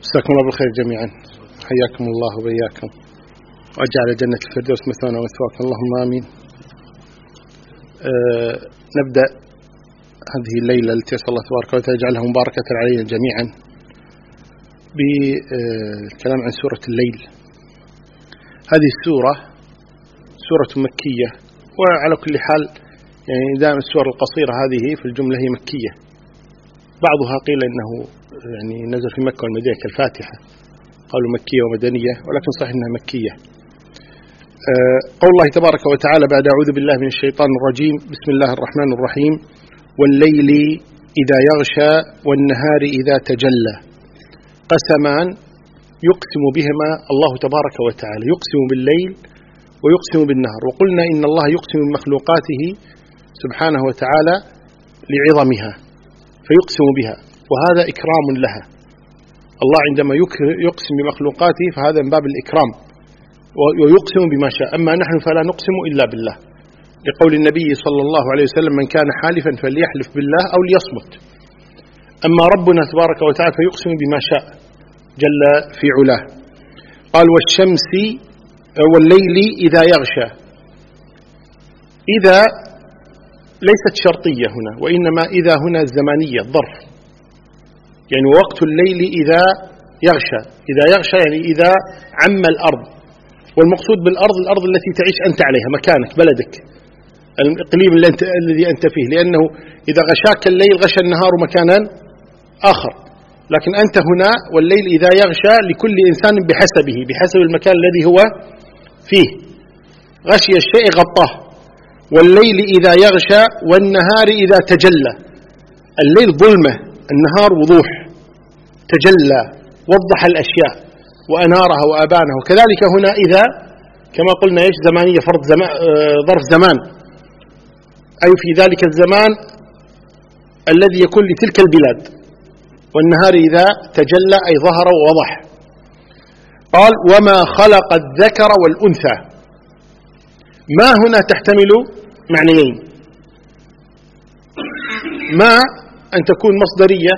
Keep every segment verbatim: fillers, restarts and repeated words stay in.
مساكم الله بالخير جميعا، حياكم الله وبياكم، وأجعل جنة الفردوس مثوانا ومثواكم، اللهم آمين. أه نبدأ هذه الليلة التي أسأل الله تبارك وتعالى يجعلها مباركة علينا جميعا بالكلام عن سورة الليل. هذه السورة سورة مكية، وعلى كل حال يعني دائما السور القصيرة هذه في الجملة هي مكية، بعضها قيل إنه يعني نزل في مكة والمدينة كالفاتحة، قالوا مكية ومدنية، ولكن صحيح أنها مكية. أه قول الله تبارك وتعالى بعد أعوذ بالله من الشيطان الرجيم، بسم الله الرحمن الرحيم: والليل إذا يغشى والنهار إذا تجلى. قسمان يقسم بهما الله تبارك وتعالى، يقسم بالليل ويقسم بالنهار. وقلنا إن الله يقسم بمخلوقاته سبحانه وتعالى لعظمها فيقسم بها، وهذا إكرام لها. الله عندما يقسم بمخلوقاته فهذا من باب الإكرام، ويقسم بما شاء. أما نحن فلا نقسم إلا بالله، لقول النبي صلى الله عليه وسلم: من كان حالفا فليحلف بالله أو ليصمت. أما ربنا تبارك وتعالى فيقسم بما شاء جل في علاه. قال: والشمس والليل إذا يغشى. إذا ليست شرطية هنا، وإنما إذا هنا الزمانية، الظرف، يعني وقت الليل إذا يغشى. إذا يغشى يعني إذا عم الأرض، والمقصود بالأرض الأرض التي تعيش أنت عليها، مكانك، بلدك، الإقليم الذي أنت فيه، لأنه إذا غشاك الليل غشى النهار مكانا آخر، لكن أنت هنا. والليل إذا يغشى لكل إنسان بحسبه، بحسب المكان الذي هو فيه، غشي الشيء غطاه. والليل إذا يغشى والنهار إذا تجلى. الليل ظلمة، النهار وضوح، تجلى، وضح الأشياء وأنارها وأبانها. وكذلك هنا إذا كما قلنا إيش زمانية، فرض زمان، ظرف زمان، أي في ذلك الزمان الذي يكون لتلك البلاد. والنهار إذا تجلى أي ظهر ووضح. قال: وما خلق الذكر والأنثى. ما هنا تحتمل معنيين: ما أن تكون مصدرية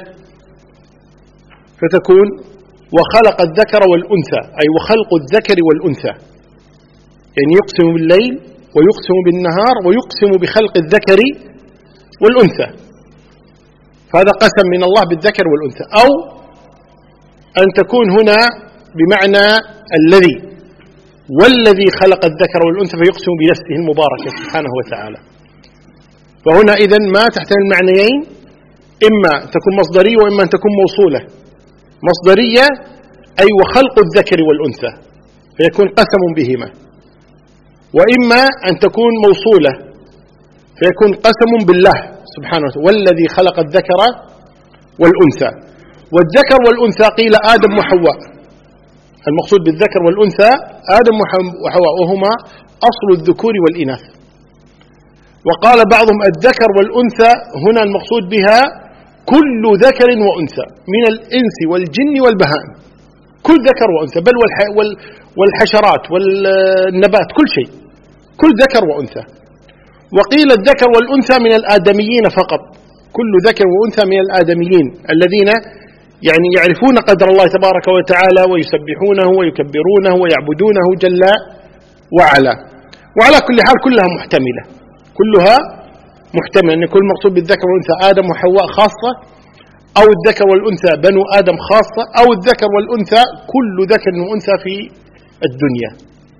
فتكون وخلق الذكر والأنثى، أي وخلق الذكر والأنثى، يعني يقسم بالليل ويقسم بالنهار ويقسم بخلق الذكر والأنثى، فهذا قسم من الله بالذكر والأنثى. أو أن تكون هنا بمعنى الذي، والذي خلق الذكر والأنثى فيقسم بنفسه المباركة سبحانه وتعالى. فهنا إذن ما تحتمل معنيين: إما تكون مصدرية وإما أن تكون موصولة. مصدرية أي وخلق الذكر والأنثى فيكون قسم بهما، وإما أن تكون موصولة فيكون قسم بالله سبحانه وتعالى، والذي خلق الذكر والأنثى. والذكر والأنثى قيل آدم وحواء، المقصود بالذكر والأنثى آدم وحواء، وهما أصل الذكور والإناث. وقال بعضهم الذكر والأنثى هنا المقصود بها كل ذكر وأنثى من الإنس والجن والبهائم، كل ذكر وأنثى، بل والحشرات والنبات، كل شيء، كل ذكر وأنثى. وقيل الذكر والأنثى من الآدميين فقط، كل ذكر وأنثى من الآدميين الذين يعني يعرفون قدر الله تبارك وتعالى ويسبحونه ويكبرونه ويعبدونه جل وعلا. وعلى كل حال كلها محتملة، كلها محتملة، أن يكون المقصود بالذكر والأنثى آدم وحواء خاصة، أو الذكر والأنثى بنو آدم خاصة، أو الذكر والأنثى كل ذكر وأنثى في الدنيا.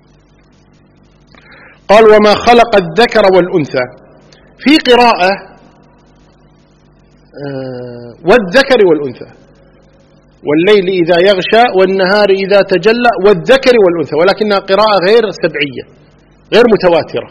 قال: وما خلق الذكر والأنثى. في قراءة آه والذكر والأنثى، والليل إذا يغشى والنهار إذا تجلى والذكر والأنثى، ولكنها قراءة غير سبعية، غير متواترة،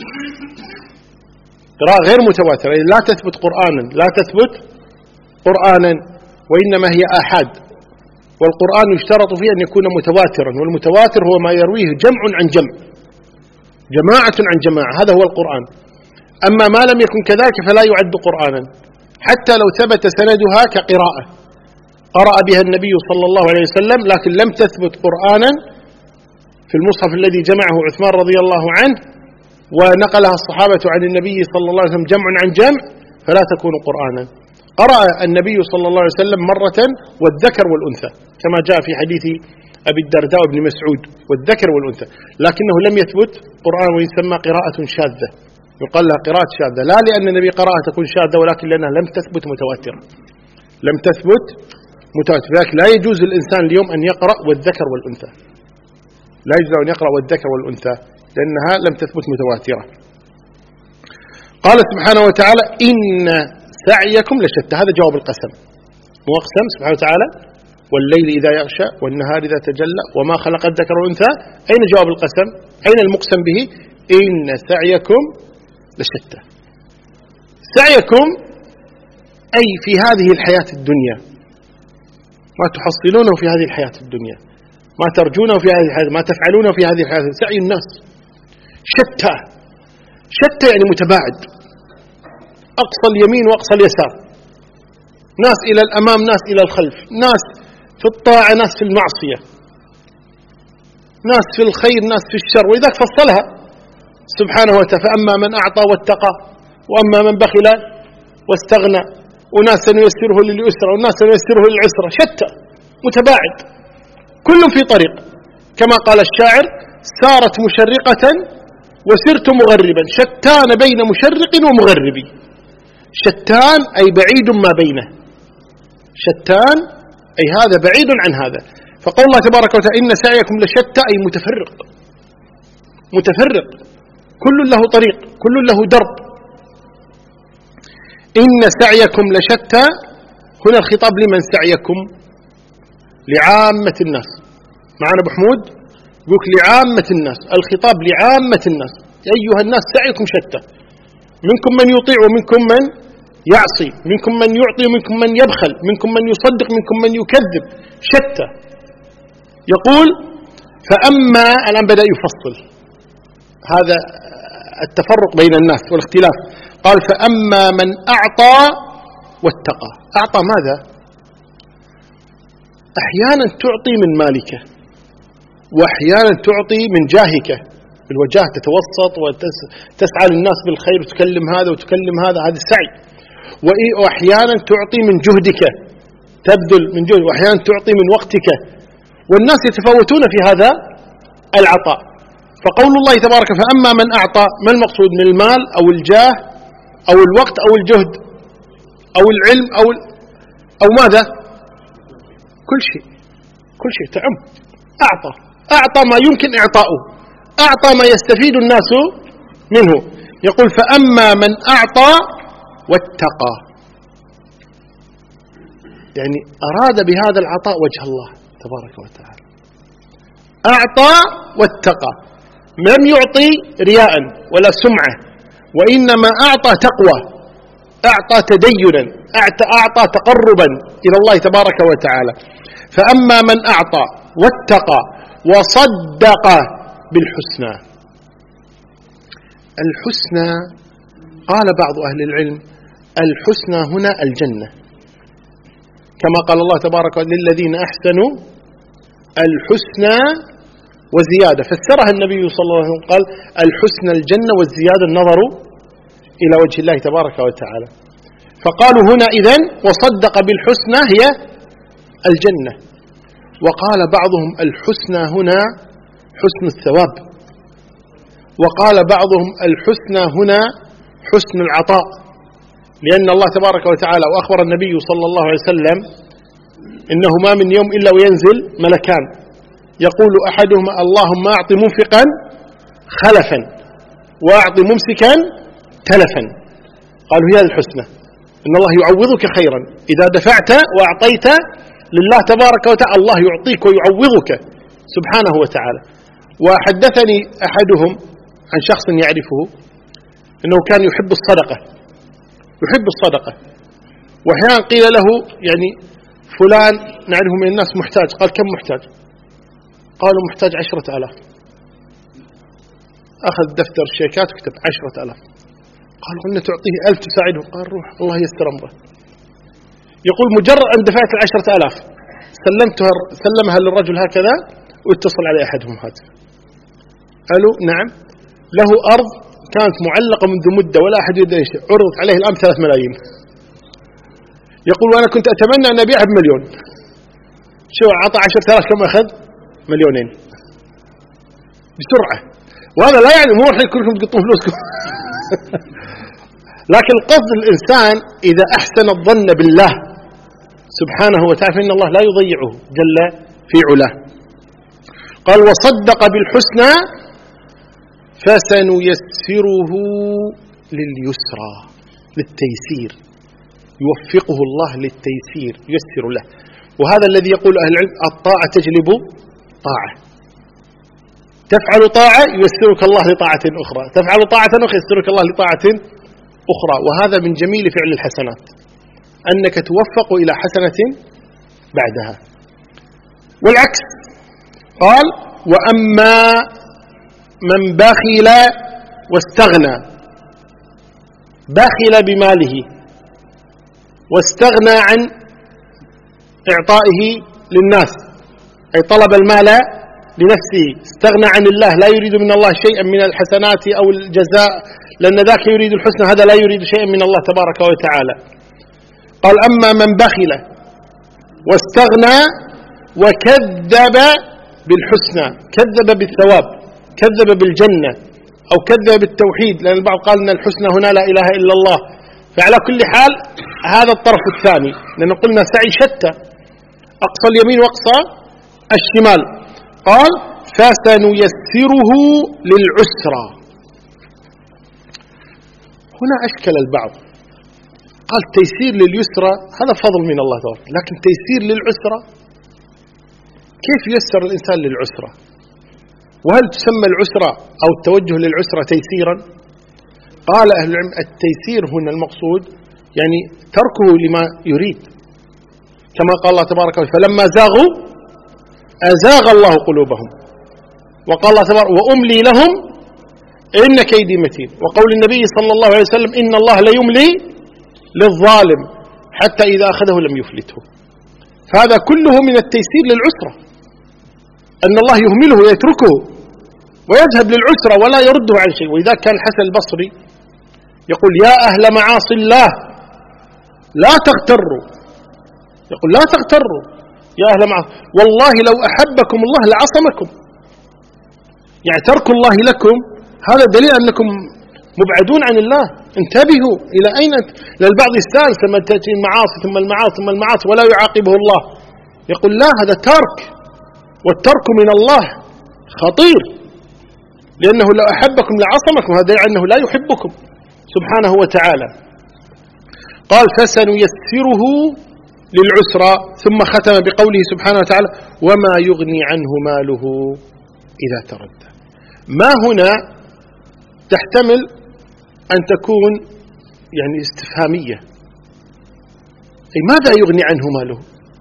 قراءة غير متواترة، لا تثبت قرآنا، لا تثبت قرآنا، وإنما هي آحاد. والقرآن يشترط فيه أن يكون متواترا، والمتواتر هو ما يرويه جمع عن جمع، جماعة عن جماعة، هذا هو القرآن. أما ما لم يكن كذلك فلا يعد قرآنا، حتى لو ثبت سندها كقراءة قرأ بها النبي صلى الله عليه وسلم، لكن لم تثبت قرآنا في المصحف الذي جمعه عثمان رضي الله عنه ونقلها الصحابة عن النبي صلى الله عليه وسلم جمع عن جمع، فلا تكون قرآنا. قرأ النبي صلى الله عليه وسلم مرة والذكر والأنثى كما جاء في حديث أبي الدرداء بن مسعود والذكر والأنثى، لكنه لم يثبت قرآن ويسمى قراءة شاذة، يقال لها قراءة شاذة، لا لأن النبي قراءة تكون شاذة ولكن لأنها لم تثبت متواترة، لم تثبت متواترة. لذلك لا يجوز للإنسان اليوم أن يقرأ والذكر والأنثى، لا يجوز أن يقرأ والذكر والأنثى لأنها لم تثبت متواترة. قال سبحانه وتعالى إن سعيكم لشتى، هذا جواب القسم، هو أقسم سبحانه وتعالى والليل إذا يغشى والنهار إذا تجلى وما خلق الذكر والأنثى. أين جواب القسم؟ أين المقسم به؟ إن سعيكم لشتى. سعيكم أي في هذه الحياة الدنيا، ما تحصلونه في هذه الحياة الدنيا، ما ترجونه في هذه الحياة، ما تفعلونه في هذه الحياة. سعي الناس شتى، شتى يعني متباعد، أقصى اليمين وأقصى اليسار، ناس إلى الأمام ناس إلى الخلف، ناس في الطاعة ناس في المعصية، ناس في الخير ناس في الشر. وإذا فصلها سبحانه وتعالى فأما من أعطى واتقى وأما من بخل واستغنى وناس سنيسره لليسرى وناس سنيسره للعسرى. شتى متباعد كل في طريق، كما قال الشاعر سارت مشرقة وسرت مغربا شتان بين مشرق ومغرب. شتان أي بعيد ما بينه، شتان أي هذا بعيد عن هذا. فقول الله تبارك وتعالى إن سعيكم لشتى أي متفرق، متفرق كل له طريق كل له درب. إن سعيكم لشتى، هنا الخطاب لمن سعيكم؟ لعامة الناس. معنا أبو حمود يقول لعامة الناس، الخطاب لعامة الناس، أيها الناس سعيكم شتى، منكم من يطيع ومنكم من يعصي، منكم من يعطي ومنكم من يبخل، منكم من يصدق منكم من يكذب، شتى. يقول فأما، الآن بدأ يفصل هذا التفرق بين الناس والاختلاف. قال فأما من أعطى واتقى. أعطى ماذا؟ أحيانا تعطي من مالك وأحيانا تعطي من جاهك، بالوجاه تتوسط وتسعى للناس بالخير وتكلم هذا وتكلم هذا، هذا السعي. وأحيانا تعطي من جهدك تبذل من جهد، وأحيانا تعطي من وقتك، والناس يتفاوتون في هذا العطاء. فقول الله تبارك فأما من أعطى، ما المقصود من المال أو الجاه أو الوقت أو الجهد أو العلم أو أو ماذا؟ كل شيء، كل شيء تعم. أعطى، أعطى ما يمكن إعطاؤه، أعطى ما يستفيد الناس منه. يقول فأما من أعطى واتقى، يعني أراد بهذا العطاء وجه الله تبارك وتعالى، أعطى واتقى، لم يعطي رياء ولا سمعة، وإنما أعطى تقوى، أعطى تدينا، أعطى تقربا إلى الله تبارك وتعالى. فأما من أعطى واتقى وصدق بالحسنى. الحسنى قال بعض أهل العلم الحسنى هنا الجنة، كما قال الله تبارك وتعالى للذين أحسنوا الحسنى وزيادة، فسرها النبي صلى الله عليه وسلم قال الحسنى الجنة والزيادة النظر إلى وجه الله تبارك وتعالى. فقالوا هنا إذن وصدق بالحسنى هي الجنة. وقال بعضهم الحسنى هنا حسن الثواب، وقال بعضهم الحسنى هنا حسن العطاء، لأن الله تبارك وتعالى وأخبر النبي صلى الله عليه وسلم إنه ما من يوم إلا وينزل ملكان يقول أحدهما اللهم أعط منفقا خلفا وأعط ممسكا تلفا. قالوا هي الحسنى، إن الله يعوضك خيرا إذا دفعت وأعطيت لله تبارك وتعالى، الله يعطيك ويعوضك سبحانه وتعالى. وحدثني أحدهم عن شخص يعرفه أنه كان يحب الصدقة، يحب الصدقة، وأحيانا قيل له يعني فلان نعرفه من الناس محتاج، قال كم محتاج؟ قالوا محتاج عشرة ألاف. أخذ دفتر الشيكات وكتب عشرة ألاف. قالوا قلنا تعطيه ألف تساعده، قال روح الله يستر أمره. يقول مجرد أن دفعت العشرة ألاف سلمتها سلمها للرجل هكذا واتصل على أحدهم هاتف، قالوا نعم له أرض كانت معلقة منذ مدة ولا أحد يدري شيء، عرضت عليه الآن ثلاث ملايين. يقول وأنا كنت أتمنى أن أبيعها بمليون، شو عطى عشرة آلاف كم أخذ؟ مليونين بسرعة. وهذا لا يعني مو الحين كلكم تقطون فلوسكم لكن القصد الإنسان إذا أحسن الظن بالله سبحانه وتعالى فإن الله لا يضيعه جل في علاه. قال وصدق بالحسنى فسنيسره لليسرى، للتيسير، يوفقه الله للتيسير، ييسر له. وهذا الذي يقول أهل العلم الطاعة تجلب طاعة، تفعل طاعة ييسرك الله لطاعة أخرى، تفعل طاعة أخرى ييسرك الله لطاعة أخرى. وهذا من جميل فعل الحسنات أنك توفق إلى حسنة بعدها. والعكس قال وأما من بخل واستغنى، بخل بماله واستغنى عن إعطائه للناس، أي طلب المال لنفسه، استغنى عن الله، لا يريد من الله شيئا من الحسنات أو الجزاء، لأن ذاك يريد الحسنى هذا لا يريد شيئا من الله تبارك وتعالى. قال أما من بخل واستغنى وكذب بالحسنى، كذب بالثواب، كذب بالجنة، أو كذب بالتوحيد، لأن البعض قال أن الحسنى هنا لا إله إلا الله. فعلى كل حال هذا الطرف الثاني، لأن قلنا سعي شتى، أقصى اليمين وأقصى الشمال. قال فسنيسره للعسرى. هنا أشكل البعض، قال تيسير لليسرى هذا فضل من الله تعالى، لكن تيسير للعسرى كيف ييسر الإنسان للعسرى؟ وهل تسمى العسرى أو التوجه للعسرى تيسيرا؟ قال أهل العلم التيسير هنا المقصود يعني تركه لما يريد، كما قال الله تبارك وتعالى فلما زاغوا أزاغ الله قلوبهم، وقال الله تبارك وأملي لهم إن كيدي متين، وقول النبي صلى الله عليه وسلم إن الله لا يملي للظالم حتى إذا أخذه لم يفلته. فهذا كله من التيسير للعسرة، أن الله يهمله ويتركه ويذهب للعسرة ولا يرده عن شيء. وإذا كان الحسن البصري يقول يا أهل معاصي الله لا تغتروا، يقول لا تغتروا يا أهل معاصي، والله لو أحبكم الله لعصمكم. يعني ترك الله لكم هذا دليل أنكم مبعدون عن الله، انتبهوا إلى أين. لأن البعض يستانس لما تأتي المعاصي ثم المعاصي ثم المعاصي ولا يعاقبه الله، يقول لا هذا ترك، والترك من الله خطير، لأنه لو أحبكم لعصمكم، هذا يعني أنه لا يحبكم سبحانه وتعالى. قال فسنيسره للعسرى، ثم ختم بقوله سبحانه وتعالى وما يغني عنه ماله إذا تردى. ما هنا تحتمل أن تكون يعني استفهامية، أي ماذا يغني عنه ماله؟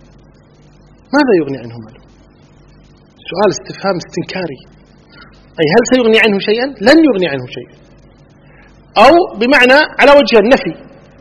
ماذا يغني عنه ماله؟ سؤال استفهام استنكاري، أي هل سيغني عنه شيئا؟ لن يغني عنه شيئا، أو بمعنى على وجه النفي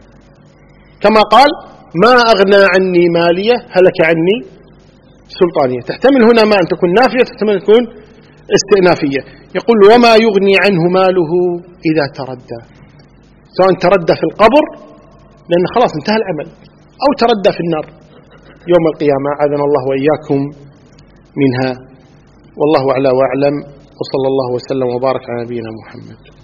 كما قال ما أغنى عني مالية هلك عني سلطانية. تحتمل هنا ما أن تكون نافية، تحتمل أن تكون استئنافية. يقول وما يغني عنه ماله إذا تردى، سواء تردى في القبر لأن خلاص انتهى العمل، أو تردى في النار يوم القيامة، أعاذنا الله وإياكم منها. والله أعلى وأعلم، وصلى الله وسلم وبارك على نبينا محمد.